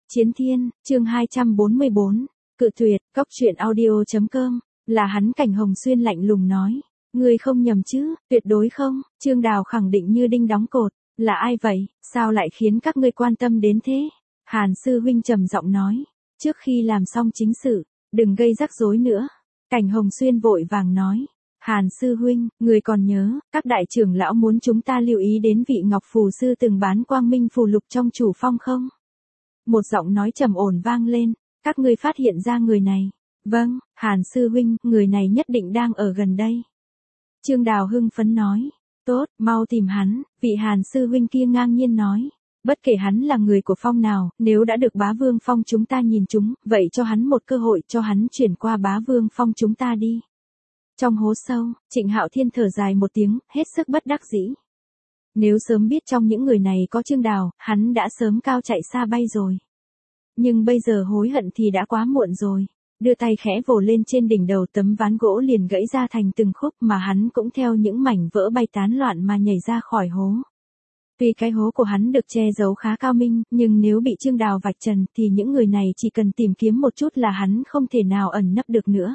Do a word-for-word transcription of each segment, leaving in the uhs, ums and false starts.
Chiến Thiên, chương hai trăm bốn mươi bốn, cự tuyệt, cóc truyện audio chấm com, là hắn. Cảnh Hồng Xuyên lạnh lùng nói. Ngươi không nhầm chứ, tuyệt đối không. Trương Đào khẳng định như đinh đóng cột. Là ai vậy, sao lại khiến các ngươi quan tâm đến thế? Hàn sư huynh trầm giọng nói. Trước khi làm xong chính sự, đừng gây rắc rối nữa. Cảnh Hồng Xuyên vội vàng nói. Hàn sư huynh, người còn nhớ, các đại trưởng lão muốn chúng ta lưu ý đến vị Ngọc Phù sư từng bán quang minh phù lục trong chủ phong không? Một giọng nói trầm ổn vang lên. Các ngươi phát hiện ra người này? Vâng, Hàn sư huynh, người này nhất định đang ở gần đây. Trương Đào hưng phấn nói. Tốt, mau tìm hắn. Vị Hàn sư huynh kia ngang nhiên nói. Bất kể hắn là người của phong nào, nếu đã được bá vương phong chúng ta nhìn chúng, vậy cho hắn một cơ hội, cho hắn chuyển qua bá vương phong chúng ta đi. Trong hố sâu, Trịnh Hạo Thiên thở dài một tiếng, hết sức bất đắc dĩ. Nếu sớm biết trong những người này có Trương Đào, hắn đã sớm cao chạy xa bay rồi. Nhưng bây giờ hối hận thì đã quá muộn rồi. Đưa tay khẽ vồ lên trên đỉnh đầu, tấm ván gỗ liền gãy ra thành từng khúc, mà hắn cũng theo những mảnh vỡ bay tán loạn mà nhảy ra khỏi hố. Tuy cái hố của hắn được che giấu khá cao minh, nhưng nếu bị Trương Đào vạch trần thì những người này chỉ cần tìm kiếm một chút là hắn không thể nào ẩn nấp được nữa.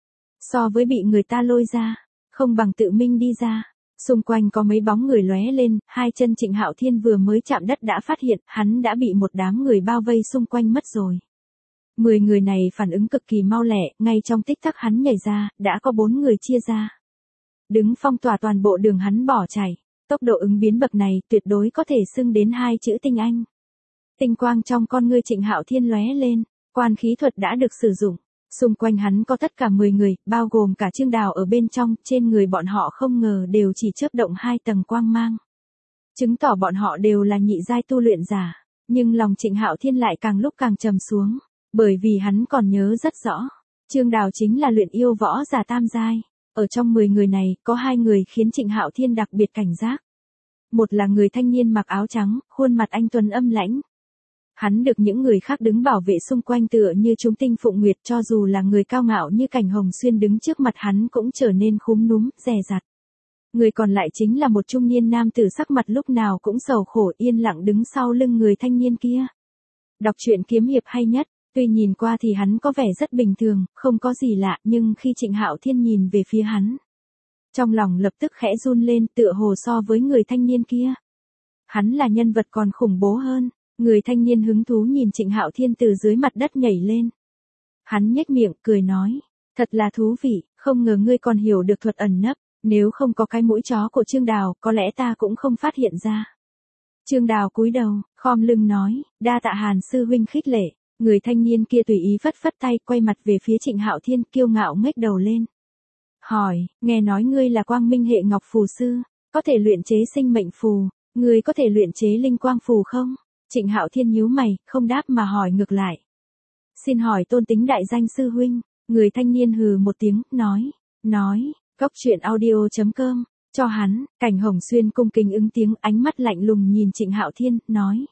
So với bị người ta lôi ra, không bằng tự mình đi ra. Xung quanh có mấy bóng người lóe lên, hai chân Trịnh Hạo Thiên vừa mới chạm đất đã phát hiện hắn đã bị một đám người bao vây xung quanh mất rồi. Mười người này phản ứng cực kỳ mau lẹ, ngay trong tích tắc hắn nhảy ra, đã có bốn người chia ra. Đứng phong tỏa toàn bộ đường hắn bỏ chạy. Tốc độ ứng biến bậc này tuyệt đối có thể xưng đến hai chữ tinh anh. Tinh quang trong con ngươi Trịnh Hạo Thiên lóe lên, quan khí thuật đã được sử dụng. Xung quanh hắn có tất cả mười người, bao gồm cả Trương Đào ở bên trong, trên người bọn họ không ngờ đều chỉ chớp động hai tầng quang mang. Chứng tỏ bọn họ đều là nhị giai tu luyện giả, nhưng lòng Trịnh Hạo Thiên lại càng lúc càng trầm xuống, bởi vì hắn còn nhớ rất rõ, Trương Đào chính là luyện yêu võ giả tam giai. Ở trong mười người này, có hai người khiến Trịnh Hạo Thiên đặc biệt cảnh giác. Một là người thanh niên mặc áo trắng, khuôn mặt anh tuấn âm lãnh. Hắn được những người khác đứng bảo vệ xung quanh tựa như chúng tinh phụng nguyệt, cho dù là người cao ngạo như Cảnh Hồng Xuyên đứng trước mặt hắn cũng trở nên khúm núm, dè dặt. Người còn lại chính là một trung niên nam tử sắc mặt lúc nào cũng sầu khổ, yên lặng đứng sau lưng người thanh niên kia. Đọc truyện kiếm hiệp hay nhất, tuy nhìn qua thì hắn có vẻ rất bình thường, không có gì lạ, nhưng khi Trịnh Hạo Thiên nhìn về phía hắn, trong lòng lập tức khẽ run lên, tựa hồ so với người thanh niên kia, hắn là nhân vật còn khủng bố hơn. Người thanh niên hứng thú nhìn Trịnh Hạo Thiên từ dưới mặt đất nhảy lên. Hắn nhếch miệng, cười nói, thật là thú vị, không ngờ ngươi còn hiểu được thuật ẩn nấp, nếu không có cái mũi chó của Trương Đào, có lẽ ta cũng không phát hiện ra. Trương Đào cúi đầu, khom lưng nói, đa tạ Hàn sư huynh khích lệ. Người thanh niên kia tùy ý phất phất tay, quay mặt về phía Trịnh Hạo Thiên, kiêu ngạo ngếch đầu lên. Hỏi, nghe nói ngươi là quang minh hệ Ngọc Phù sư, có thể luyện chế sinh mệnh phù, ngươi có thể luyện chế linh quang phù không? Trịnh Hạo Thiên nhíu mày, không đáp mà hỏi ngược lại. Xin hỏi tôn tính đại danh sư huynh. Người thanh niên hừ một tiếng, nói, nói, cóc truyện audio chấm com, cho hắn. Cảnh Hồng Xuyên cung kính ứng tiếng, ánh mắt lạnh lùng nhìn Trịnh Hạo Thiên, nói.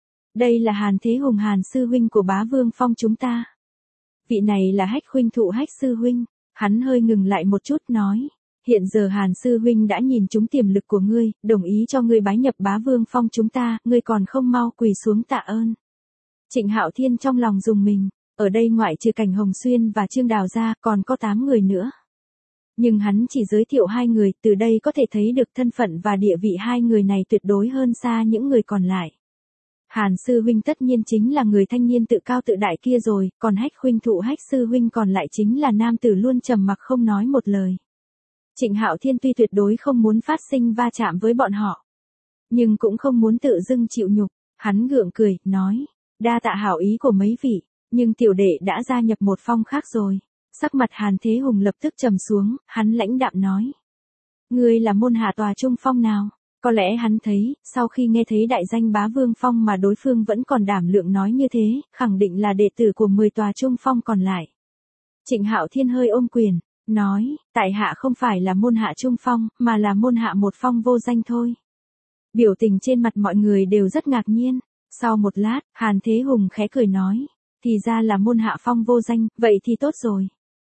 Đây là Hàn Thế Hùng Hàn sư huynh của bá vương phong chúng ta. Vị này là Hách huynh thụ Hách sư huynh. Hắn hơi ngừng lại một chút, nói. Hiện giờ Hàn sư huynh đã nhìn trúng tiềm lực của ngươi, đồng ý cho ngươi bái nhập bá vương phong chúng ta, ngươi còn không mau quỳ xuống tạ ơn. Trịnh Hạo Thiên trong lòng rùng mình, ở đây ngoại trừ Cảnh Hồng Xuyên và Trương Đào ra, còn có tám người nữa. Nhưng hắn chỉ giới thiệu hai người, từ đây có thể thấy được thân phận và địa vị hai người này tuyệt đối hơn xa những người còn lại. Hàn sư huynh tất nhiên chính là người thanh niên tự cao tự đại kia rồi, còn Hách huynh thụ Hách sư huynh còn lại chính là nam tử luôn trầm mặc không nói một lời. Trịnh Hạo Thiên tuy tuyệt đối không muốn phát sinh va chạm với bọn họ, nhưng cũng không muốn tự dưng chịu nhục, hắn gượng cười, nói, đa tạ hảo ý của mấy vị, nhưng tiểu đệ đã gia nhập một phong khác rồi. Sắc mặt Hàn Thế Hùng lập tức trầm xuống, hắn lãnh đạm nói, ngươi là môn hạ tòa trung phong nào? Có lẽ hắn thấy, sau khi nghe thấy đại danh bá vương phong mà đối phương vẫn còn đảm lượng nói như thế, khẳng định là đệ tử của mười tòa trung phong còn lại. Trịnh Hạo Thiên hơi ôm quyền, nói, tại hạ không phải là môn hạ trung phong, mà là môn hạ một phong vô danh thôi. Biểu tình trên mặt mọi người đều rất ngạc nhiên. Sau một lát, Hàn Thế Hùng khẽ cười nói, thì ra là môn hạ phong vô danh, vậy thì tốt rồi.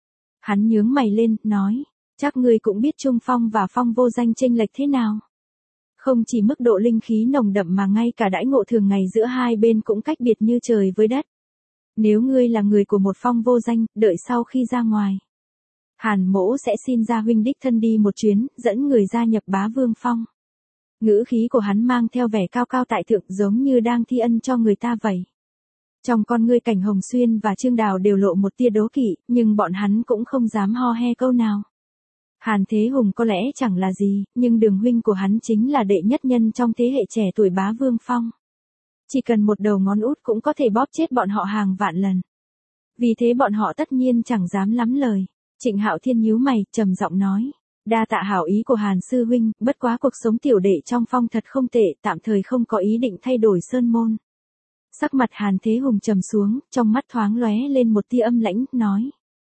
Hắn nhướng mày lên, nói, chắc ngươi cũng biết trung phong và phong vô danh chênh lệch thế nào. Không chỉ mức độ linh khí nồng đậm mà ngay cả đãi ngộ thường ngày giữa hai bên cũng cách biệt như trời với đất. Nếu ngươi là người của một phong vô danh, đợi sau khi ra ngoài, Hàn Mỗ sẽ xin gia huynh đích thân đi một chuyến, dẫn người gia nhập Bá Vương Phong. Ngữ khí của hắn mang theo vẻ cao cao tại thượng giống như đang thi ân cho người ta vậy. Trong con ngươi Cảnh Hồng Xuyên và Trương Đào đều lộ một tia đố kỵ, nhưng bọn hắn cũng không dám ho he câu nào. Hàn Thế Hùng có lẽ chẳng là gì, nhưng đường huynh của hắn chính là đệ nhất nhân trong thế hệ trẻ tuổi Bá Vương Phong. Chỉ cần một đầu ngón út cũng có thể bóp chết bọn họ hàng vạn lần. Vì thế bọn họ tất nhiên chẳng dám lắm lời. Trịnh Hạo Thiên nhíu mày, trầm giọng nói. Đa tạ hảo ý của Hàn sư huynh, bất quá cuộc sống tiểu đệ trong phong thật không tệ, tạm thời không có ý định thay đổi sơn môn. Sắc mặt Hàn Thế Hùng trầm xuống, trong mắt thoáng lóe lên một tia âm lãnh, nói.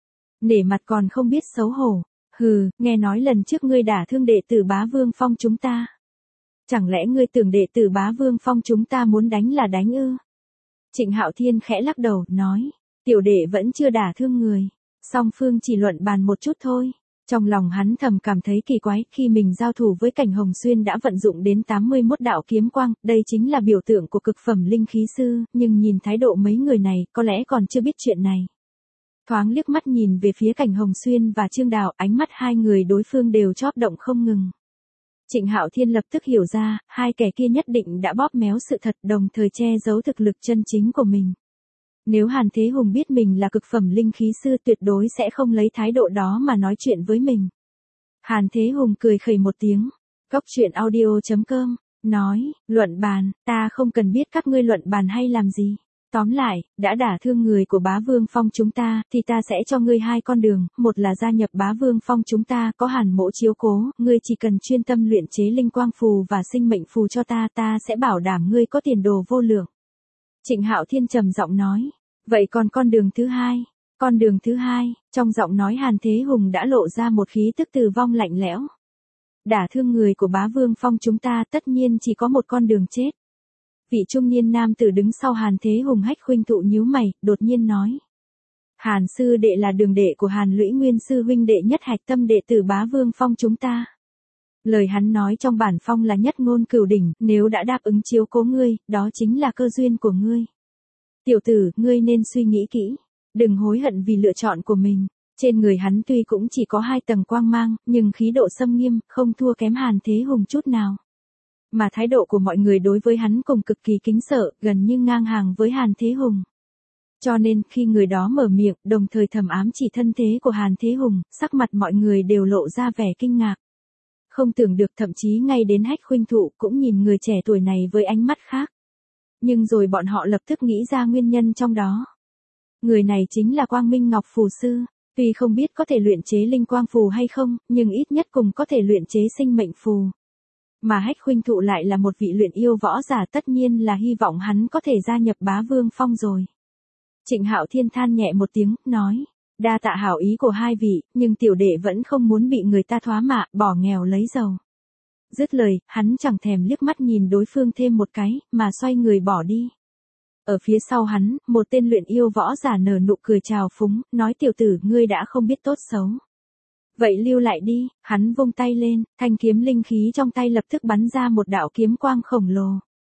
Nể mặt còn không biết xấu hổ. Hừ, nghe nói lần trước ngươi đả thương đệ tử Bá Vương Phong chúng ta. Chẳng lẽ ngươi tưởng đệ tử Bá Vương Phong chúng ta muốn đánh là đánh ư? Trịnh Hạo Thiên khẽ lắc đầu, nói. Tiểu đệ vẫn chưa đả thương người. Song phương chỉ luận bàn một chút thôi. Trong lòng hắn thầm cảm thấy kỳ quái, khi mình giao thủ với Cảnh Hồng Xuyên đã vận dụng đến tám mươi mốt đạo kiếm quang, đây chính là biểu tượng của cực phẩm linh khí sư, nhưng nhìn thái độ mấy người này, có lẽ còn chưa biết chuyện này. Thoáng liếc mắt nhìn về phía Cảnh Hồng Xuyên và Trương Đào, ánh mắt hai người đối phương đều chóp động không ngừng. Trịnh Hạo Thiên lập tức hiểu ra, hai kẻ kia nhất định đã bóp méo sự thật, đồng thời che giấu thực lực chân chính của mình. Nếu Hàn Thế Hùng biết mình là cực phẩm linh khí sư tuyệt đối sẽ không lấy thái độ đó mà nói chuyện với mình. Hàn Thế Hùng cười khẩy một tiếng. Cốc truyện audio chấm com, nói, luận bàn, ta không cần biết các ngươi luận bàn hay làm gì. Tóm lại, đã đả thương người của Bá Vương Phong chúng ta, thì ta sẽ cho ngươi hai con đường, một là gia nhập Bá Vương Phong chúng ta, có Hàn Mỗ chiếu cố, ngươi chỉ cần chuyên tâm luyện chế linh quang phù và sinh mệnh phù cho ta, ta sẽ bảo đảm ngươi có tiền đồ vô lượng. Trịnh Hạo Thiên trầm giọng nói, vậy còn con đường thứ hai? Con đường thứ hai, trong giọng nói Hàn Thế Hùng đã lộ ra một khí tức từ vong lạnh lẽo. Đả thương người của Bá Vương Phong chúng ta tất nhiên chỉ có một con đường chết. Vị trung niên nam tử đứng sau Hàn Thế Hùng Hách Khuynh Thụ nhíu mày, đột nhiên nói. Hàn sư đệ là đường đệ của Hàn Lũy Nguyên sư huynh đệ nhất hạch tâm đệ tử Bá Vương Phong chúng ta. Lời hắn nói trong bản phong là nhất ngôn cửu đỉnh, nếu đã đáp ứng chiếu cố ngươi, đó chính là cơ duyên của ngươi. Tiểu tử, ngươi nên suy nghĩ kỹ, đừng hối hận vì lựa chọn của mình. Trên người hắn tuy cũng chỉ có hai tầng quang mang, nhưng khí độ xâm nghiêm, không thua kém Hàn Thế Hùng chút nào. Mà thái độ của mọi người đối với hắn cùng cực kỳ kính sợ, gần như ngang hàng với Hàn Thế Hùng. Cho nên, khi người đó mở miệng, đồng thời thầm ám chỉ thân thế của Hàn Thế Hùng, sắc mặt mọi người đều lộ ra vẻ kinh ngạc. Không tưởng được, thậm chí ngay đến Hách Khuynh Thụ cũng nhìn người trẻ tuổi này với ánh mắt khác. Nhưng rồi bọn họ lập tức nghĩ ra nguyên nhân trong đó. Người này chính là Quang Minh Ngọc Phù Sư. Tuy không biết có thể luyện chế linh quang phù hay không, nhưng ít nhất cùng có thể luyện chế sinh mệnh phù. Mà Hách Khuynh Thụ lại là một vị luyện yêu võ giả, tất nhiên là hy vọng hắn có thể gia nhập Bá Vương Phong rồi. Trịnh Hạo Thiên than nhẹ một tiếng, nói, đa tạ hảo ý của hai vị, nhưng tiểu đệ vẫn không muốn bị người ta thoá mạ, bỏ nghèo lấy giàu. Dứt lời, hắn chẳng thèm liếc mắt nhìn đối phương thêm một cái, mà xoay người bỏ đi. Ở phía sau hắn, một tên luyện yêu võ giả nở nụ cười chào phúng, nói tiểu tử, ngươi đã không biết tốt xấu. Vậy lưu lại đi, hắn vung tay lên, thanh kiếm linh khí trong tay lập tức bắn ra một đạo kiếm quang khổng lồ.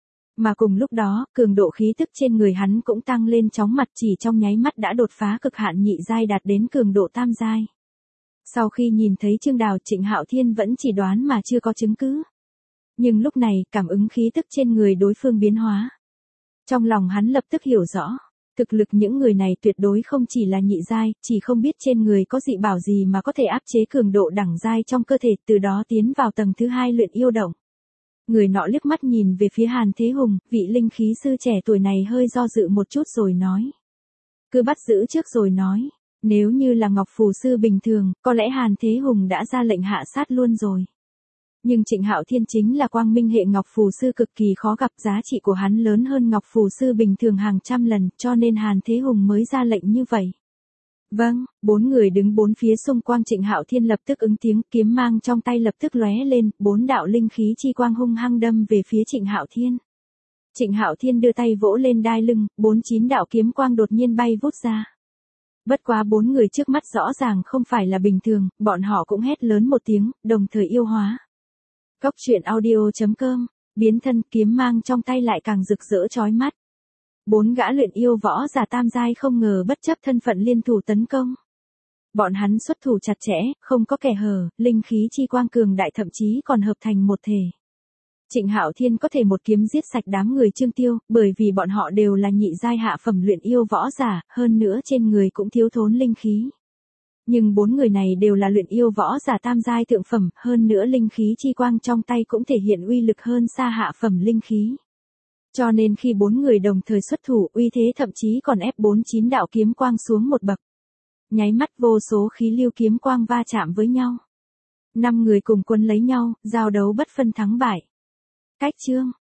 Mà cùng lúc đó, cường độ khí tức trên người hắn cũng tăng lên chóng mặt, chỉ trong nháy mắt đã đột phá cực hạn nhị giai đạt đến cường độ tam giai. Sau khi nhìn thấy Trương Đào, Trịnh Hạo Thiên vẫn chỉ đoán mà chưa có chứng cứ. Nhưng lúc này, cảm ứng khí tức trên người đối phương biến hóa. Trong lòng hắn lập tức hiểu rõ, thực lực những người này tuyệt đối không chỉ là nhị giai, chỉ không biết trên người có dị bảo gì mà có thể áp chế cường độ đẳng giai trong cơ thể, từ đó tiến vào tầng thứ hai luyện yêu động. Người nọ liếc mắt nhìn về phía Hàn Thế Hùng, vị linh khí sư trẻ tuổi này hơi do dự một chút rồi nói. Cứ bắt giữ trước rồi nói, nếu như là Ngọc Phù Sư bình thường, có lẽ Hàn Thế Hùng đã ra lệnh hạ sát luôn rồi. Nhưng Trịnh Hạo Thiên chính là Quang Minh hệ Ngọc Phù Sư cực kỳ khó gặp, giá trị của hắn lớn hơn Ngọc Phù Sư bình thường hàng trăm lần, cho nên Hàn Thế Hùng mới ra lệnh như vậy. Vâng, bốn người đứng bốn phía xung quanh Trịnh Hạo Thiên lập tức ứng tiếng, kiếm mang trong tay lập tức lóe lên, bốn đạo linh khí chi quang hung hăng đâm về phía Trịnh Hạo Thiên. Trịnh Hạo Thiên đưa tay vỗ lên đai lưng, bốn chín đạo kiếm quang đột nhiên bay vút ra. Bất quá bốn người trước mắt rõ ràng không phải là bình thường, bọn họ cũng hét lớn một tiếng, đồng thời yêu hóa. Cóc truyện audio chấm com, biến thân kiếm mang trong tay lại càng rực rỡ chói mắt. Bốn gã luyện yêu võ giả tam giai không ngờ bất chấp thân phận liên thủ tấn công. Bọn hắn xuất thủ chặt chẽ, không có kẻ hở, linh khí chi quang cường đại thậm chí còn hợp thành một thể. Trịnh Hạo Thiên có thể một kiếm giết sạch đám người Trương Tiêu, bởi vì bọn họ đều là nhị giai hạ phẩm luyện yêu võ giả, hơn nữa trên người cũng thiếu thốn linh khí. Nhưng bốn người này đều là luyện yêu võ giả tam giai thượng phẩm, hơn nữa linh khí chi quang trong tay cũng thể hiện uy lực hơn xa hạ phẩm linh khí. Cho nên khi bốn người đồng thời xuất thủ, uy thế thậm chí còn ép bốn chín đạo kiếm quang xuống một bậc. Nháy mắt vô số khí lưu kiếm quang va chạm với nhau. Năm người cùng quân lấy nhau, giao đấu bất phân thắng bại. Cách chương